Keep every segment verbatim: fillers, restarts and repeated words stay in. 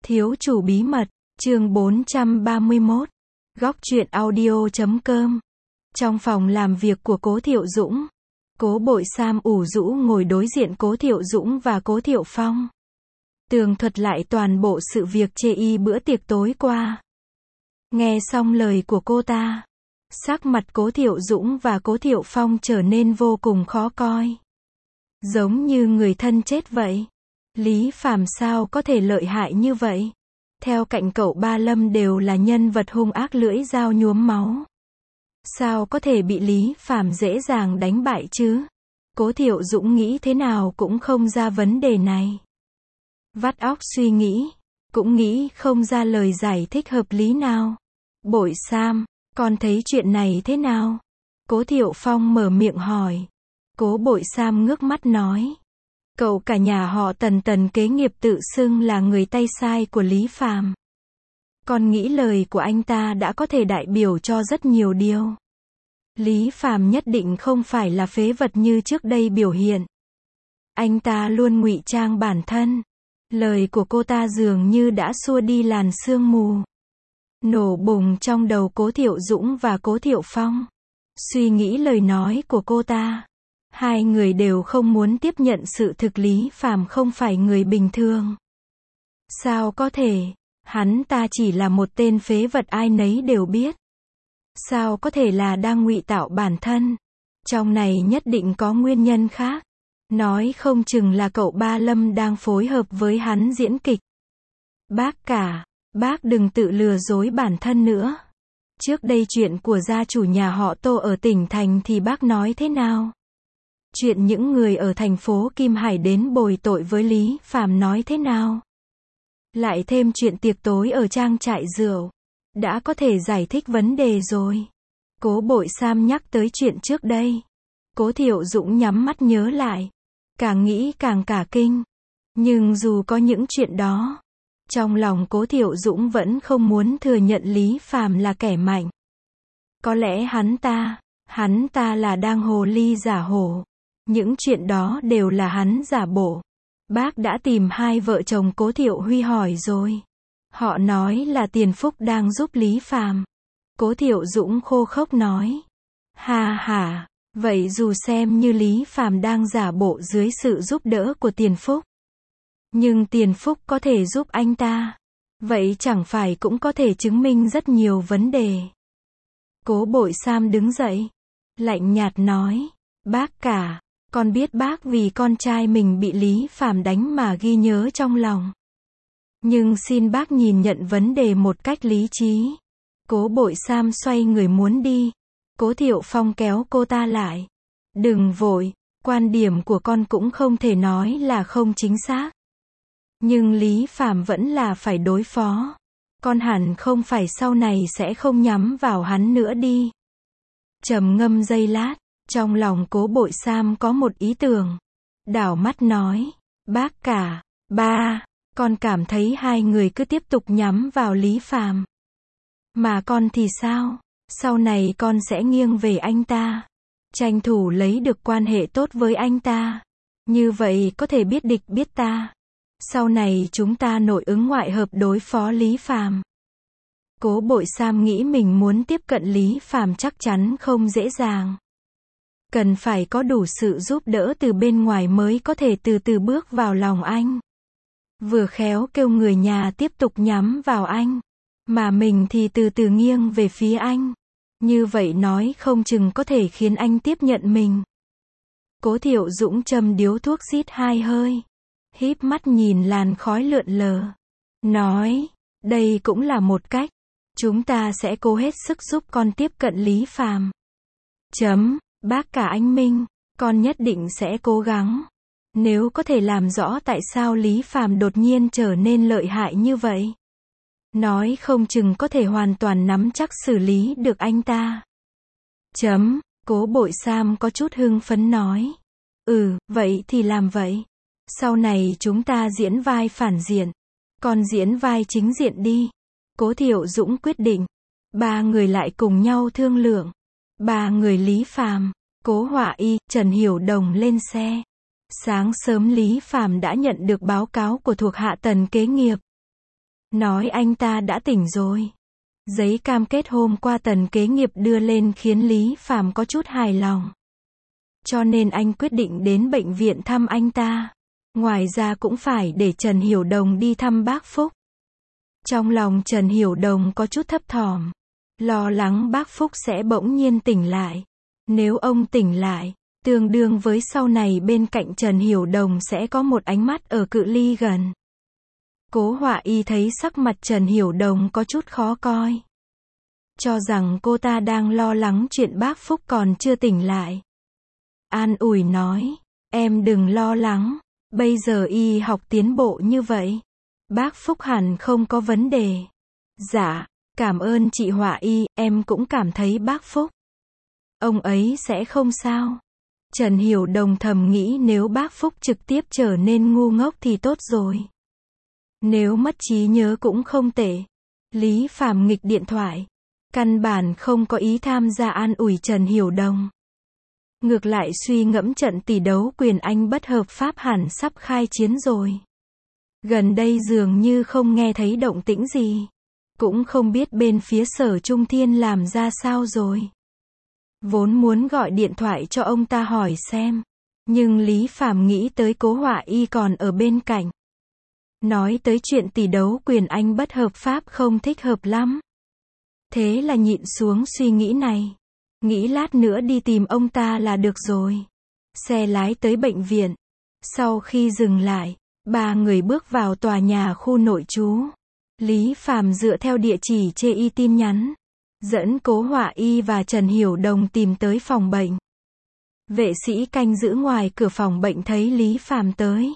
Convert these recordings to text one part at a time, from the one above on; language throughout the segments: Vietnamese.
Thiếu chủ bí mật, chương bốn trăm ba mươi mốt. Góc truyện audio chấm com. Trong phòng làm việc của Cố Thiệu Dũng, Cố Bội Sam ủ rũ ngồi đối diện Cố Thiệu Dũng và Cố Thiệu Phong. Tường thuật lại toàn bộ sự việc chê y bữa tiệc tối qua. Nghe xong lời của cô ta, sắc mặt Cố Thiệu Dũng và Cố Thiệu Phong trở nên vô cùng khó coi. Giống như người thân chết vậy. Lý Phàm sao có thể lợi hại như vậy? Theo cạnh cậu Ba Lâm đều là nhân vật hung ác lưỡi dao nhuốm máu. Sao có thể bị Lý Phàm dễ dàng đánh bại chứ? Cố Thiệu Dũng nghĩ thế nào cũng không ra vấn đề này. Vắt óc suy nghĩ, cũng nghĩ không ra lời giải thích hợp lý nào. Bội Sam, con thấy chuyện này thế nào? Cố Thiệu Phong mở miệng hỏi. Cố Bội Sam ngước mắt nói. Cậu cả nhà họ Tần Tần kế nghiệp tự xưng là người tay sai của Lý Phàm. Con nghĩ lời của anh ta đã có thể đại biểu cho rất nhiều điều. Lý Phàm nhất định không phải là phế vật như trước đây biểu hiện. Anh ta luôn ngụy trang bản thân. Lời của cô ta dường như đã xua đi làn sương mù. Nổ bùng trong đầu Cố Thiệu Dũng và Cố Thiệu Phong. Suy nghĩ lời nói của cô ta. Hai người đều không muốn tiếp nhận sự thực Lý Phàm không phải người bình thường. Sao có thể? Hắn ta chỉ là một tên phế vật ai nấy đều biết. Sao có thể là đang ngụy tạo bản thân? Trong này nhất định có nguyên nhân khác. Nói không chừng là cậu Ba Lâm đang phối hợp với hắn diễn kịch. Bác cả, bác đừng tự lừa dối bản thân nữa. Trước đây chuyện của gia chủ nhà họ Tô ở tỉnh thành thì bác nói thế nào? Chuyện những người ở thành phố Kim Hải đến bồi tội với Lý Phàm nói thế nào? Lại thêm chuyện tiệc tối ở trang trại rượu. Đã có thể giải thích vấn đề rồi. Cố Bội Sam nhắc tới chuyện trước đây. Cố Thiệu Dũng nhắm mắt nhớ lại. Càng nghĩ càng cả kinh. Nhưng dù có những chuyện đó, trong lòng Cố Thiệu Dũng vẫn không muốn thừa nhận Lý Phàm là kẻ mạnh. Có lẽ hắn ta, hắn ta là đang hồ ly giả hổ. Những chuyện đó đều là hắn giả bộ. Bác đã tìm hai vợ chồng Cố Thiệu Huy hỏi rồi. Họ nói là Tiền Phúc đang giúp Lý Phàm. Cố Thiệu Dũng khô khốc nói. Ha ha, vậy dù xem như Lý Phàm đang giả bộ dưới sự giúp đỡ của Tiền Phúc. Nhưng Tiền Phúc có thể giúp anh ta. Vậy chẳng phải cũng có thể chứng minh rất nhiều vấn đề. Cố Bội Sam đứng dậy. Lạnh nhạt nói. Bác cả. Con biết bác vì con trai mình bị Lý Phàm đánh mà ghi nhớ trong lòng. Nhưng xin bác nhìn nhận vấn đề một cách lý trí. Cố Bội Sam xoay người muốn đi. Cố Thiệu Phong kéo cô ta lại. Đừng vội, quan điểm của con cũng không thể nói là không chính xác. Nhưng Lý Phàm vẫn là phải đối phó. Con hẳn không phải sau này sẽ không nhắm vào hắn nữa đi. Trầm ngâm giây lát. Trong lòng Cố Bội Sam có một ý tưởng. Đảo mắt nói. Bác cả, ba, con cảm thấy hai người cứ tiếp tục nhắm vào Lý Phàm. Mà con thì sao? Sau này con sẽ nghiêng về anh ta. Tranh thủ lấy được quan hệ tốt với anh ta. Như vậy có thể biết địch biết ta. Sau này chúng ta nội ứng ngoại hợp đối phó Lý Phàm. Cố Bội Sam nghĩ mình muốn tiếp cận Lý Phàm chắc chắn không dễ dàng. Cần phải có đủ sự giúp đỡ từ bên ngoài mới có thể từ từ bước vào lòng anh. Vừa khéo kêu người nhà tiếp tục nhắm vào anh. Mà mình thì từ từ nghiêng về phía anh. Như vậy nói không chừng có thể khiến anh tiếp nhận mình. Cố Thiệu Dũng châm điếu thuốc rít hai hơi. Híp mắt nhìn làn khói lượn lờ. Nói, đây cũng là một cách. Chúng ta sẽ cố hết sức giúp con tiếp cận Lý Phàm. Chấm. Bác cả anh Minh, con nhất định sẽ cố gắng. Nếu có thể làm rõ tại sao Lý Phàm đột nhiên trở nên lợi hại như vậy. Nói không chừng có thể hoàn toàn nắm chắc xử lý được anh ta. Chấm, Cố Bội Sam có chút hưng phấn nói. Ừ, vậy thì làm vậy. Sau này chúng ta diễn vai phản diện. Con diễn vai chính diện đi. Cố Thiệu Dũng quyết định. Ba người lại cùng nhau thương lượng. Ba người Lý Phàm, Cố Họa Y, Trần Hiểu Đồng lên xe. Sáng sớm Lý Phàm đã nhận được báo cáo của thuộc hạ Tần kế nghiệp. nói anh ta đã tỉnh rồi. Giấy cam kết hôm qua Tần kế nghiệp đưa lên khiến Lý Phàm có chút hài lòng. Cho nên anh quyết định đến bệnh viện thăm anh ta. Ngoài ra cũng phải để Trần Hiểu Đồng đi thăm bác Phúc. Trong lòng Trần Hiểu Đồng có chút thấp thỏm, lo lắng bác Phúc sẽ bỗng nhiên tỉnh lại. Nếu ông tỉnh lại, tương đương với sau này bên cạnh Trần Hiểu Đồng sẽ có một ánh mắt ở cự ly gần. Cố Họa Y thấy sắc mặt Trần Hiểu Đồng có chút khó coi. Cho rằng cô ta đang lo lắng chuyện bác Phúc còn chưa tỉnh lại. An ủi nói, em đừng lo lắng, bây giờ y học tiến bộ như vậy. Bác Phúc hẳn không có vấn đề. Dạ, cảm ơn chị Họa Y, em cũng cảm thấy bác Phúc. Ông ấy sẽ không sao. Trần Hiểu Đồng thầm nghĩ nếu bác Phúc trực tiếp trở nên ngu ngốc thì tốt rồi. Nếu mất trí nhớ cũng không tệ. Lý Phàm nghịch điện thoại. Căn bản không có ý tham gia an ủi Trần Hiểu Đồng. Ngược lại suy ngẫm trận tỷ đấu quyền Anh bất hợp pháp hẳn sắp khai chiến rồi. Gần đây dường như không nghe thấy động tĩnh gì. Cũng không biết bên phía Sở Trung Thiên làm ra sao rồi. Vốn muốn gọi điện thoại cho ông ta hỏi xem. Nhưng Lý Phàm nghĩ tới Cố Họa Y còn ở bên cạnh. Nói tới chuyện tỷ đấu quyền Anh bất hợp pháp không thích hợp lắm. Thế là nhịn xuống suy nghĩ này. Nghĩ lát nữa đi tìm ông ta là được rồi. Xe lái tới bệnh viện. Sau khi dừng lại, ba người bước vào tòa nhà khu nội trú. Lý Phàm dựa theo địa chỉ chê y tin nhắn. Dẫn Cố Họa Y và Trần Hiểu Đồng tìm tới phòng bệnh. Vệ sĩ canh giữ ngoài cửa phòng bệnh thấy Lý Phàm tới.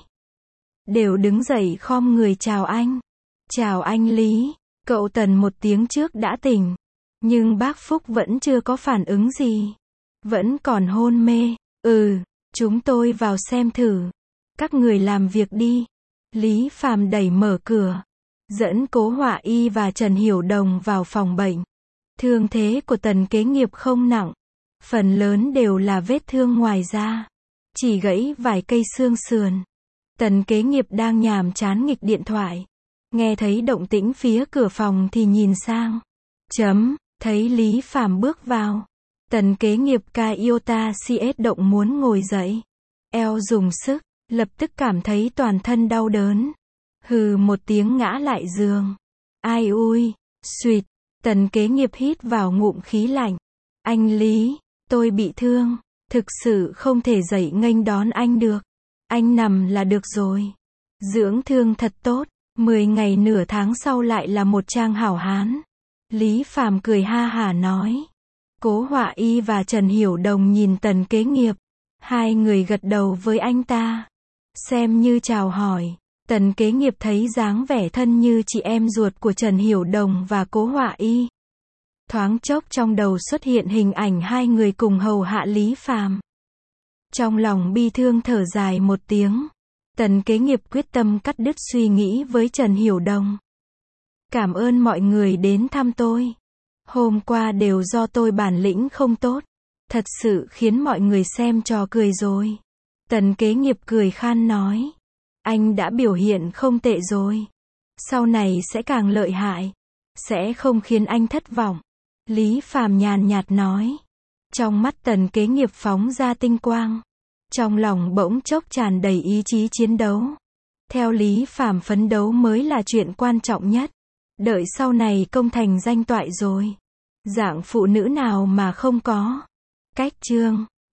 Đều đứng dậy khom người chào anh. Chào anh Lý, cậu Tần một tiếng trước đã tỉnh. Nhưng bác Phúc vẫn chưa có phản ứng gì. Vẫn còn hôn mê. Ừ, chúng tôi vào xem thử. Các người làm việc đi. Lý Phàm đẩy mở cửa. Dẫn Cố Họa Y và Trần Hiểu Đồng vào phòng bệnh. Thương thế của Tần kế nghiệp không nặng. Phần lớn đều là vết thương ngoài da. Chỉ gãy vài cây xương sườn. Tần kế nghiệp đang nhàm chán nghịch điện thoại. Nghe thấy động tĩnh phía cửa phòng thì nhìn sang. Chấm, thấy Lý Phàm bước vào. Tần kế nghiệp ca iota cs động muốn ngồi dậy. Eo dùng sức, lập tức cảm thấy toàn thân đau đớn. Hừ một tiếng ngã lại giường. Ai ui, suýt. Tần kế nghiệp hít vào ngụm khí lạnh. Anh Lý, tôi bị thương. Thực sự không thể dậy nghênh đón anh được. Anh nằm là được rồi. Dưỡng thương thật tốt. Mười ngày nửa tháng sau lại là một trang hảo hán. Lý Phàm cười ha hả nói. Cố Họa Y và Trần Hiểu Đồng nhìn Tần kế nghiệp. Hai người gật đầu với anh ta. Xem như chào hỏi. Tần kế nghiệp thấy dáng vẻ thân như chị em ruột của Trần Hiểu Đồng và Cố Họa Y. Thoáng chốc trong đầu xuất hiện hình ảnh hai người cùng hầu hạ Lý Phàm. Trong lòng bi thương thở dài một tiếng. Tần kế nghiệp quyết tâm cắt đứt suy nghĩ với Trần Hiểu Đồng. Cảm ơn mọi người đến thăm tôi. Hôm qua đều do tôi bản lĩnh không tốt. Thật sự khiến mọi người xem trò cười rồi. Tần kế nghiệp cười khan nói. Anh đã biểu hiện không tệ rồi. Sau này sẽ càng lợi hại. Sẽ không khiến anh thất vọng. Lý Phàm nhàn nhạt nói. Trong mắt Tần kế nghiệp phóng ra tinh quang. Trong lòng bỗng chốc tràn đầy ý chí chiến đấu. Theo Lý Phàm phấn đấu mới là chuyện quan trọng nhất. Đợi sau này công thành danh toại rồi. Dạng phụ nữ nào mà không có. Cách chương